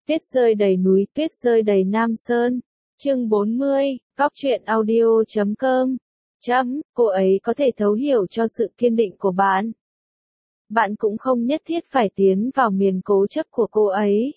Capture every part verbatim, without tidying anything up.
Tuyết rơi đầy núi, tuyết rơi đầy Nam Sơn. Chương bốn mươi, góc truyện audio chấm com. Chấm, cô ấy có thể thấu hiểu cho sự kiên định của bạn. Bạn cũng không nhất thiết phải tiến vào miền cố chấp của cô ấy.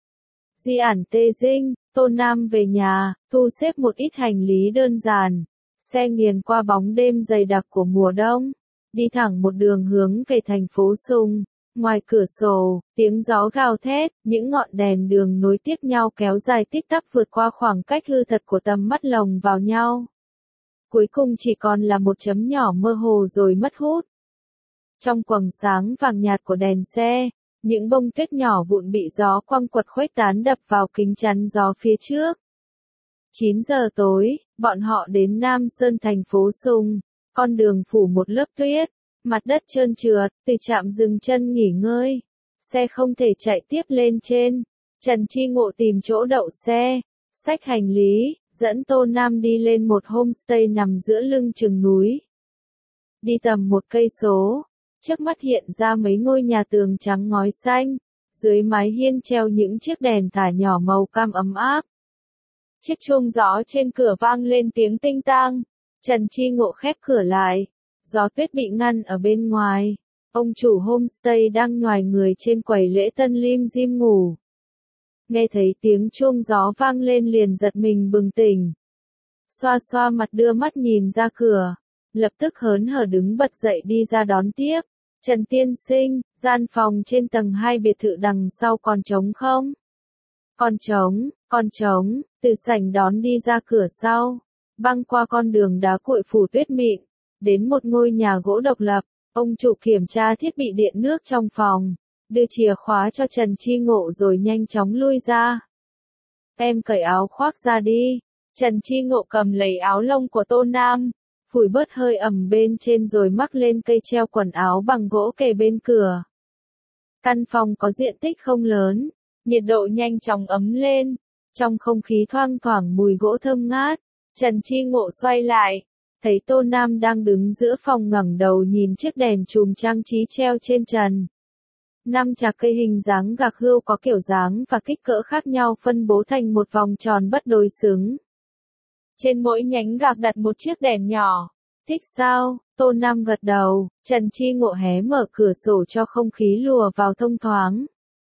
Di ản Tê Dinh, Tô Nam về nhà, thu xếp một ít hành lý đơn giản. Xe nghiền qua bóng đêm dày đặc của mùa đông. Đi thẳng một đường hướng về thành phố Sùng. Ngoài cửa sổ, tiếng gió gào thét, những ngọn đèn đường nối tiếp nhau kéo dài tích tắc vượt qua khoảng cách hư thật của tầm mắt lồng vào nhau. Cuối cùng chỉ còn là một chấm nhỏ mơ hồ rồi mất hút. Trong quầng sáng vàng nhạt của đèn xe, những bông tuyết nhỏ vụn bị gió quăng quật khuếch tán đập vào kính chắn gió phía trước. chín giờ tối, bọn họ đến Nam Sơn thành phố Sùng, con đường phủ một lớp tuyết. Mặt đất trơn trượt, từ trạm dừng chân nghỉ ngơi. Xe không thể chạy tiếp lên trên. Trần Chi Ngộ tìm chỗ đậu xe, xách hành lý, dẫn Tô Nam đi lên một homestay nằm giữa lưng chừng núi. Đi tầm một cây số, trước mắt hiện ra mấy ngôi nhà tường trắng ngói xanh, dưới mái hiên treo những chiếc đèn thả nhỏ màu cam ấm áp. Chiếc chuông gió trên cửa vang lên tiếng tinh tang. Trần Chi Ngộ khép cửa lại. Gió tuyết bị ngăn ở bên ngoài. Ông chủ homestay đang nhoài người trên quầy lễ tân lim dim ngủ. Nghe thấy tiếng chuông gió vang lên liền giật mình bừng tỉnh. Xoa xoa mặt đưa mắt nhìn ra cửa. Lập tức hớn hở đứng bật dậy đi ra đón tiếp. Trần tiên sinh, gian phòng trên tầng hai biệt thự đằng sau còn trống không? Còn trống, còn trống, từ sảnh đón đi ra cửa sau. Băng qua con đường đá cuội phủ tuyết mịn. Đến một ngôi nhà gỗ độc lập, ông chủ kiểm tra thiết bị điện nước trong phòng, đưa chìa khóa cho Trần Chi Ngộ rồi nhanh chóng lui ra. Em cởi áo khoác ra đi. Trần Chi Ngộ cầm lấy áo lông của Tô Nam, phủi bớt hơi ẩm bên trên rồi mắc lên cây treo quần áo bằng gỗ kề bên cửa. Căn phòng có diện tích không lớn, nhiệt độ nhanh chóng ấm lên, trong không khí thoang thoảng mùi gỗ thơm ngát. Trần Chi Ngộ xoay lại. Thấy Tô Nam đang đứng giữa phòng ngẩng đầu nhìn chiếc đèn chùm trang trí treo trên trần. Năm chạc cây hình dáng gạc hươu có kiểu dáng và kích cỡ khác nhau phân bố thành một vòng tròn bất đối xứng. Trên mỗi nhánh gạc đặt một chiếc đèn nhỏ. Thích sao? Tô Nam gật đầu, Trần Chi Ngộ hé mở cửa sổ cho không khí lùa vào thông thoáng.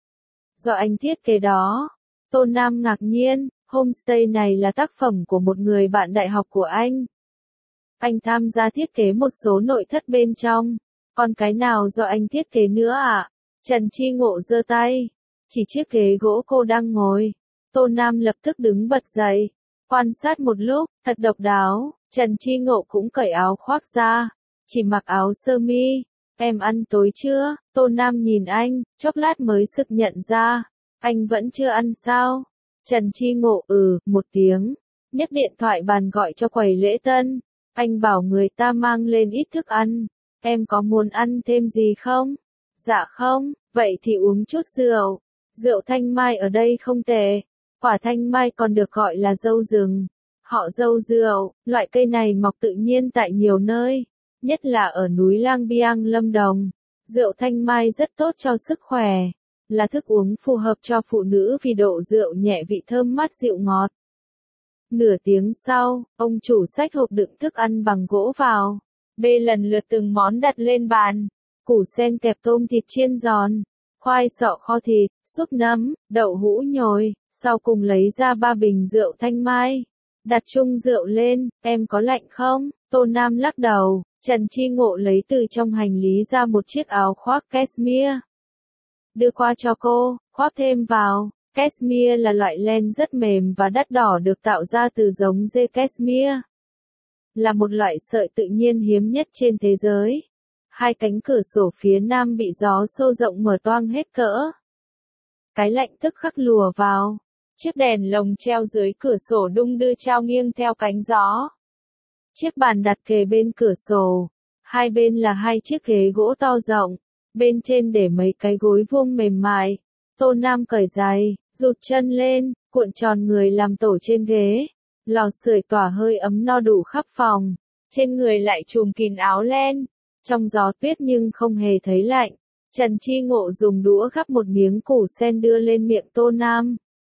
Do anh thiết kế đó. Tô Nam ngạc nhiên, homestay này là tác phẩm của một người bạn đại học của anh. Anh tham gia thiết kế một số nội thất bên trong. Còn cái nào do anh thiết kế nữa ạ? À? Trần Chi Ngộ giơ tay. Chỉ chiếc ghế gỗ cô đang ngồi. Tô Nam lập tức đứng bật dậy. Quan sát một lúc, thật độc đáo. Trần Chi Ngộ cũng cởi áo khoác ra. Chỉ mặc áo sơ mi. Em ăn tối chưa? Tô Nam nhìn anh, chốc lát mới sực nhận ra. Anh vẫn chưa ăn sao? Trần Chi Ngộ ừ, một tiếng. Nhấc điện thoại bàn gọi cho quầy lễ tân. Anh bảo người ta mang lên ít thức ăn. Em có muốn ăn thêm gì không? Dạ không, vậy thì uống chút rượu. Rượu thanh mai ở đây không tệ. Quả thanh mai còn được gọi là dâu rừng. Họ dâu rượu, loại cây này mọc tự nhiên tại nhiều nơi. Nhất là ở núi Lang Biang Lâm Đồng. Rượu thanh mai rất tốt cho sức khỏe. Là thức uống phù hợp cho phụ nữ vì độ rượu nhẹ vị thơm mát dịu ngọt. Nửa tiếng sau, ông chủ xách hộp đựng thức ăn bằng gỗ vào. Bê lần lượt từng món đặt lên bàn. Củ sen kẹp tôm thịt chiên giòn, khoai sọ kho thịt, súp nấm, đậu hũ nhồi, sau cùng lấy ra ba bình rượu thanh mai. Đặt chung rượu lên, em có lạnh không? Tô Nam lắc đầu, Trần Chi Ngộ lấy từ trong hành lý ra một chiếc áo khoác cashmere. Đưa qua cho cô, khoác thêm vào. Cashmere là loại len rất mềm và đắt đỏ được tạo ra từ giống dê cashmere. Là một loại sợi tự nhiên hiếm nhất trên thế giới. Hai cánh cửa sổ phía nam bị gió xô rộng mở toang hết cỡ. Cái lạnh tức khắc lùa vào. Chiếc đèn lồng treo dưới cửa sổ đung đưa trao nghiêng theo cánh gió. Chiếc bàn đặt kề bên cửa sổ. Hai bên là hai chiếc ghế gỗ to rộng. Bên trên để mấy cái gối vuông mềm mại. Tô Nam cởi giày, rụt chân lên, cuộn tròn người làm tổ trên ghế. Lò sưởi tỏa hơi ấm no đủ khắp phòng. Trên người lại trùm kín áo len. Trong gió tuyết nhưng không hề thấy lạnh. Trần Chi Ngộ dùng đũa gắp một miếng củ sen đưa lên miệng Tô Nam.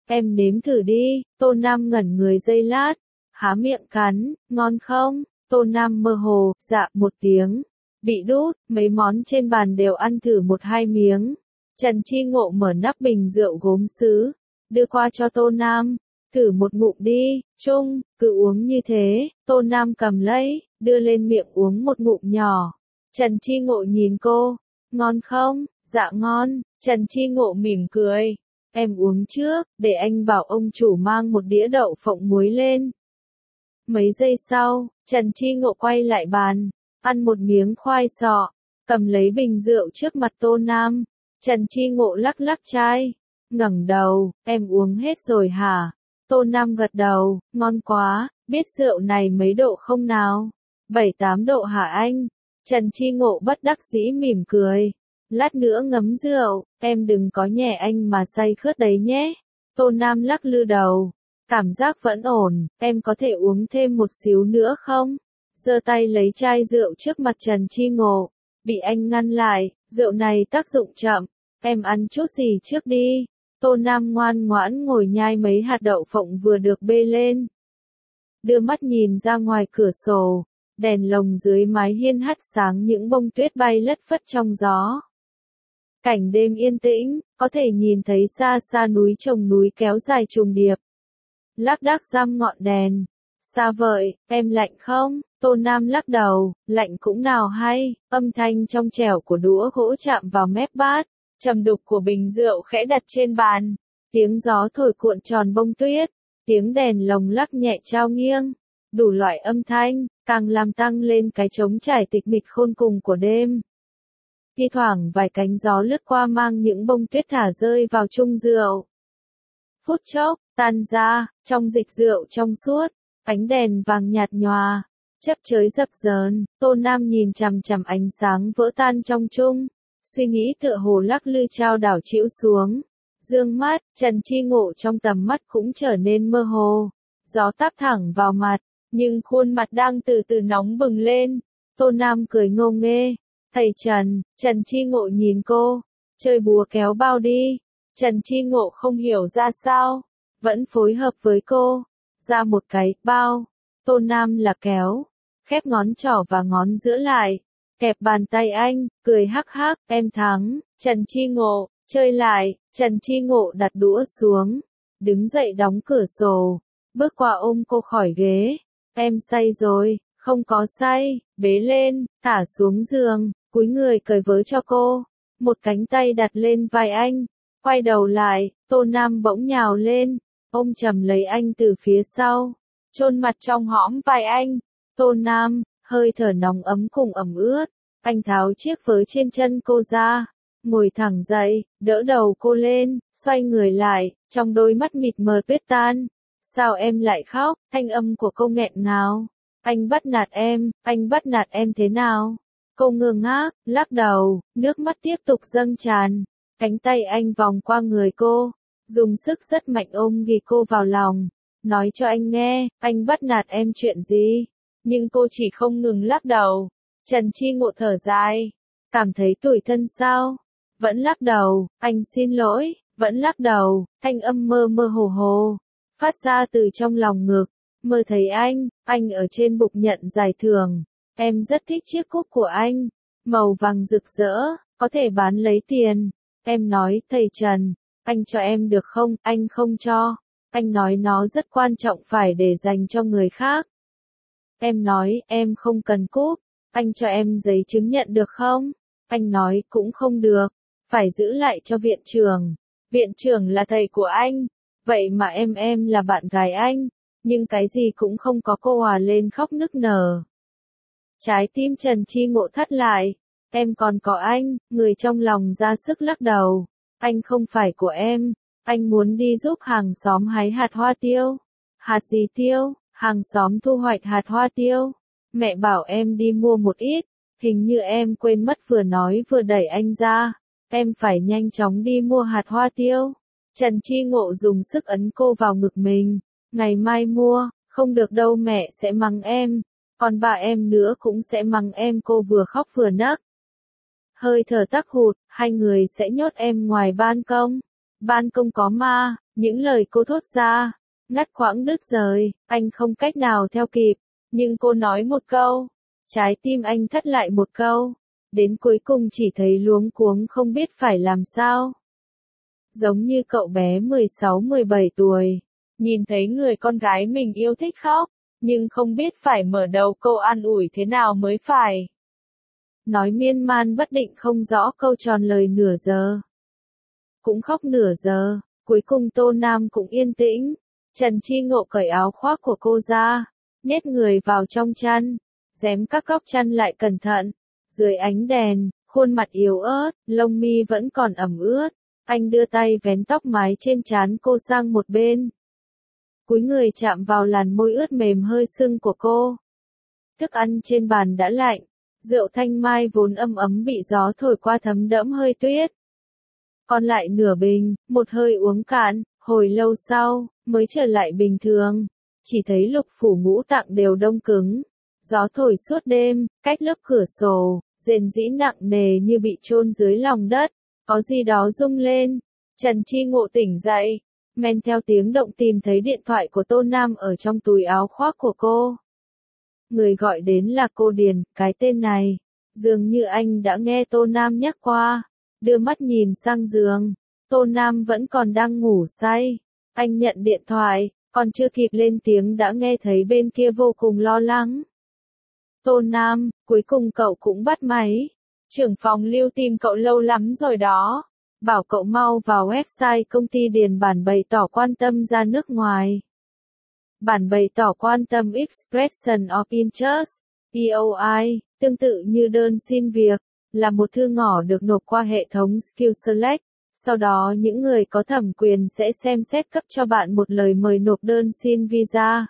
em nếm thử đi. Tô Nam ngẩn người giây lát, há miệng cắn, ngon không? Tô Nam mơ hồ, dạ một tiếng, bị đút, mấy món trên bàn đều ăn thử một hai miếng. Trần Chi Ngộ mở nắp bình rượu gốm sứ, đưa qua cho Tô Nam, thử một ngụm đi, Trung, cứ uống như thế. Tô Nam cầm lấy, đưa lên miệng uống một ngụm nhỏ. Trần Chi Ngộ nhìn cô, ngon không? Dạ ngon. Trần Chi Ngộ mỉm cười, em uống trước, để anh bảo ông chủ mang một đĩa đậu phộng muối lên. Mấy giây sau, Trần Chi Ngộ quay lại bàn, ăn một miếng khoai sọ, cầm lấy bình rượu trước mặt Tô Nam. Trần Chi Ngộ lắc lắc chai, ngẩng đầu, em uống hết rồi hả? Tô Nam gật đầu, ngon quá, biết rượu này mấy độ không nào? Bảy tám độ hả anh? Trần Chi Ngộ bất đắc dĩ mỉm cười, lát nữa ngấm rượu, em đừng có nhè anh mà say khướt đấy nhé. Tô Nam lắc lư đầu, cảm giác vẫn ổn, em có thể uống thêm một xíu nữa không? Giơ tay lấy chai rượu trước mặt Trần Chi Ngộ, bị anh ngăn lại, rượu này tác dụng chậm, em ăn chút gì trước đi. Tô Nam ngoan ngoãn ngồi nhai mấy hạt đậu phộng vừa được bê lên. Đưa mắt nhìn ra ngoài cửa sổ, đèn lồng dưới mái hiên hắt sáng những bông tuyết bay lất phất trong gió. Cảnh đêm yên tĩnh, có thể nhìn thấy xa xa núi chồng núi kéo dài trùng điệp. Lác đác răm ngọn đèn. Xa vời, em lạnh không? Tô Nam lắc đầu, lạnh cũng nào hay. Âm thanh trong trẻo của đũa gỗ chạm vào mép bát, trầm đục của bình rượu khẽ đặt trên bàn. Tiếng gió thổi cuộn tròn bông tuyết, tiếng đèn lồng lắc nhẹ trao nghiêng. Đủ loại âm thanh, càng làm tăng lên cái trống trải tịch mịch khôn cùng của đêm. Thi thoảng vài cánh gió lướt qua mang những bông tuyết thả rơi vào chung rượu. Phút chốc, tan ra, trong dịch rượu trong suốt, ánh đèn vàng nhạt nhòa, chớp chới dập dờn. Tô Nam nhìn chằm chằm ánh sáng vỡ tan trong chung, suy nghĩ tựa hồ lắc lư trao đảo chĩu xuống. Dương mắt, Trần Chi Ngộ trong tầm mắt cũng trở nên mơ hồ. Gió táp thẳng vào mặt, nhưng khuôn mặt đang từ từ nóng bừng lên. Tô Nam cười ngô nghê. Thầy Trần, Trần Chi Ngộ nhìn cô, chơi búa kéo bao đi. Trần Chi Ngộ không hiểu ra sao, vẫn phối hợp với cô, ra một cái bao. Tô Nam là kéo, khép ngón trỏ và ngón giữa lại, kẹp bàn tay anh, cười hắc hắc, em thắng. Trần Chi Ngộ, chơi lại. Trần Chi Ngộ đặt đũa xuống, đứng dậy đóng cửa sổ, bước qua ôm cô khỏi ghế. Em say rồi. Không có say. Bế lên, thả xuống giường, cúi người cởi vớ cho cô. Một cánh tay đặt lên vai anh, quay đầu lại, Tô Nam bỗng nhào lên, ôm chầm lấy anh từ phía sau, chôn mặt trong hõm vai anh. Tô Nam, hơi thở nóng ấm cùng ẩm ướt, anh tháo chiếc vớ trên chân cô ra, ngồi thẳng dậy, đỡ đầu cô lên, xoay người lại, trong đôi mắt mịt mờ tuyết tan. Sao em lại khóc? Thanh âm của cô nghẹn ngào. Anh bắt nạt em, anh bắt nạt em thế nào? Cô ngơ ngác, lắc đầu, nước mắt tiếp tục dâng tràn. Cánh tay anh vòng qua người cô, dùng sức rất mạnh ôm ghì cô vào lòng. Nói cho anh nghe, anh bắt nạt em chuyện gì? Nhưng cô chỉ không ngừng lắc đầu. Trần Chi Ngộ thở dài, cảm thấy tủi thân sao? Vẫn lắc đầu, anh xin lỗi, vẫn lắc đầu, thanh âm mơ mơ hồ hồ, phát ra từ trong lòng ngực. Mơ thấy anh, anh ở trên bục nhận giải thưởng. Em rất thích chiếc cúp của anh, màu vàng rực rỡ, có thể bán lấy tiền. Em nói, thầy Trần, anh cho em được không? Anh không cho. Anh nói nó rất quan trọng phải để dành cho người khác. Em nói, em không cần cúp. Anh cho em giấy chứng nhận được không? Anh nói, cũng không được. Phải giữ lại cho viện trưởng. Viện trưởng là thầy của anh. Vậy mà em em là bạn gái anh. Nhưng cái gì cũng không có. Cô hòa lên khóc nức nở. Trái tim Trần Chi Ngộ thắt lại. Em còn có anh. Người trong lòng ra sức lắc đầu. Anh không phải của em. Anh muốn đi giúp hàng xóm hái hạt hoa tiêu. Hạt gì tiêu? Hàng xóm thu hoạch hạt hoa tiêu. Mẹ bảo em đi mua một ít. Hình như em quên mất vừa nói vừa đẩy anh ra. Em phải nhanh chóng đi mua hạt hoa tiêu. Trần Chi Ngộ dùng sức ấn cô vào ngực mình. Ngày mai mua, không được đâu, mẹ sẽ mắng em. Còn bà em nữa cũng sẽ mắng em. Cô vừa khóc vừa nấc. Hơi thở tắc hụt, hai người sẽ nhốt em ngoài ban công. ban công có ma, những lời cô thốt ra, ngắt quãng đứt rời, anh không cách nào theo kịp, nhưng cô nói một câu, trái tim anh thắt lại một câu, đến cuối cùng chỉ thấy luống cuống không biết phải làm sao. Giống như cậu bé mười sáu mười bảy tuổi, nhìn thấy người con gái mình yêu thích khóc, nhưng không biết phải mở đầu câu an ủi thế nào mới phải. Nói miên man bất định không rõ câu tròn lời nửa giờ. Cũng khóc nửa giờ, cuối cùng Tô Nam cũng yên tĩnh. Trần Chi Ngộ cởi áo khoác của cô ra, nhét người vào trong chăn, rém các góc chăn lại cẩn thận. Dưới ánh đèn, khuôn mặt yếu ớt, lông mi vẫn còn ẩm ướt. Anh đưa tay vén tóc mái trên trán cô sang một bên. Cúi người chạm vào làn môi ướt mềm hơi sưng của cô. Thức ăn trên bàn đã lạnh, rượu thanh mai vốn âm ấm bị gió thổi qua thấm đẫm hơi tuyết. Còn lại nửa bình, một hơi uống cạn, hồi lâu sau, mới trở lại bình thường. Chỉ thấy lục phủ ngũ tạng đều đông cứng. Gió thổi suốt đêm, cách lớp cửa sổ, rền rĩ nặng nề như bị chôn dưới lòng đất. Có gì đó rung lên. Trần Chi Ngộ tỉnh dậy, men theo tiếng động tìm thấy điện thoại của Tô Nam ở trong túi áo khoác của cô. Người gọi đến là cô Điền, cái tên này, dường như anh đã nghe Tô Nam nhắc qua. Đưa mắt nhìn sang giường, Tô Nam vẫn còn đang ngủ say. Anh nhận điện thoại, còn chưa kịp lên tiếng đã nghe thấy bên kia vô cùng lo lắng. Tô Nam, cuối cùng cậu cũng bắt máy. Trưởng phòng Lưu tìm cậu lâu lắm rồi đó. Bảo cậu mau vào website công ty điền bản bày tỏ quan tâm ra nước ngoài. Bản bày tỏ quan tâm Expression of Interest, E O I, tương tự như đơn xin việc, là một thư ngỏ được nộp qua hệ thống Skill Select. Sau đó những người có thẩm quyền sẽ xem xét cấp cho bạn một lời mời nộp đơn xin visa.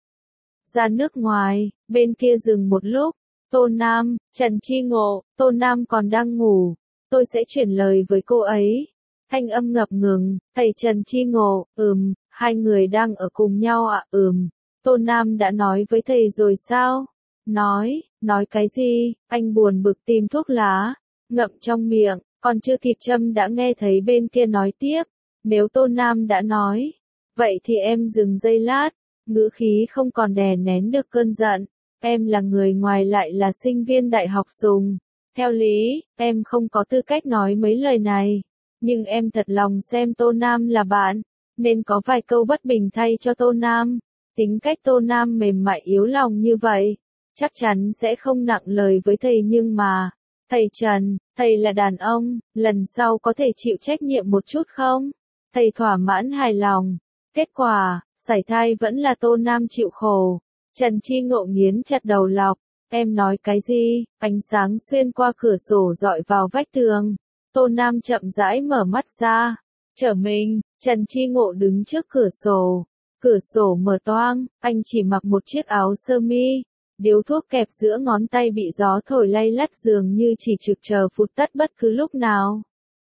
Ra nước ngoài, bên kia dừng một lúc. Tô Nam, Trần Chi Ngộ, Tô Nam còn đang ngủ. Tôi sẽ chuyển lời với cô ấy. Thanh âm ngập ngừng, thầy Trần Chi Ngộ, ừm, hai người đang ở cùng nhau ạ, à? Ừm. Tô Nam đã nói với thầy rồi sao? Nói, nói cái gì? Anh buồn bực tìm thuốc lá, ngậm trong miệng, còn chưa kịp châm đã nghe thấy bên kia nói tiếp. Nếu Tô Nam đã nói, vậy thì em dừng giây lát, ngữ khí không còn đè nén được cơn giận. Em là người ngoài lại là sinh viên đại học Sùng. Theo lý, em không có tư cách nói mấy lời này. Nhưng em thật lòng xem Tô Nam là bạn, nên có vài câu bất bình thay cho Tô Nam. Tính cách Tô Nam mềm mại yếu lòng như vậy, chắc chắn sẽ không nặng lời với thầy nhưng mà, thầy Trần, thầy là đàn ông, lần sau có thể chịu trách nhiệm một chút không? Thầy thỏa mãn hài lòng. Kết quả, sảy thai vẫn là Tô Nam chịu khổ. Trần Chi Ngộ nghiến chặt đầu lọc. Em nói cái gì? Ánh sáng xuyên qua cửa sổ dọi vào vách tường. Tô Nam chậm rãi mở mắt ra. Trở mình, Trần Chi Ngộ đứng trước cửa sổ. Cửa sổ mở toang, anh chỉ mặc một chiếc áo sơ mi. Điếu thuốc kẹp giữa ngón tay bị gió thổi lay lắt dường như chỉ trực chờ phụt tắt bất cứ lúc nào.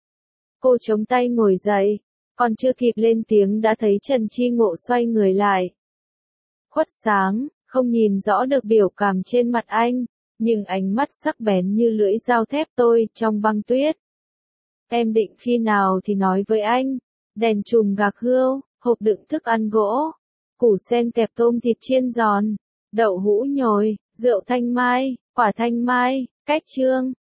Cô chống tay ngồi dậy. Còn chưa kịp lên tiếng đã thấy Trần Chi Ngộ xoay người lại. Khuất sáng, không nhìn rõ được biểu cảm trên mặt anh, nhưng ánh mắt sắc bén như lưỡi dao thép tôi trong băng tuyết. Em định khi nào thì nói với anh. Đèn chùm gạc hươu, hộp đựng thức ăn gỗ, củ sen kẹp tôm thịt chiên giòn, đậu hũ nhồi, rượu thanh mai, quả thanh mai, cách trương.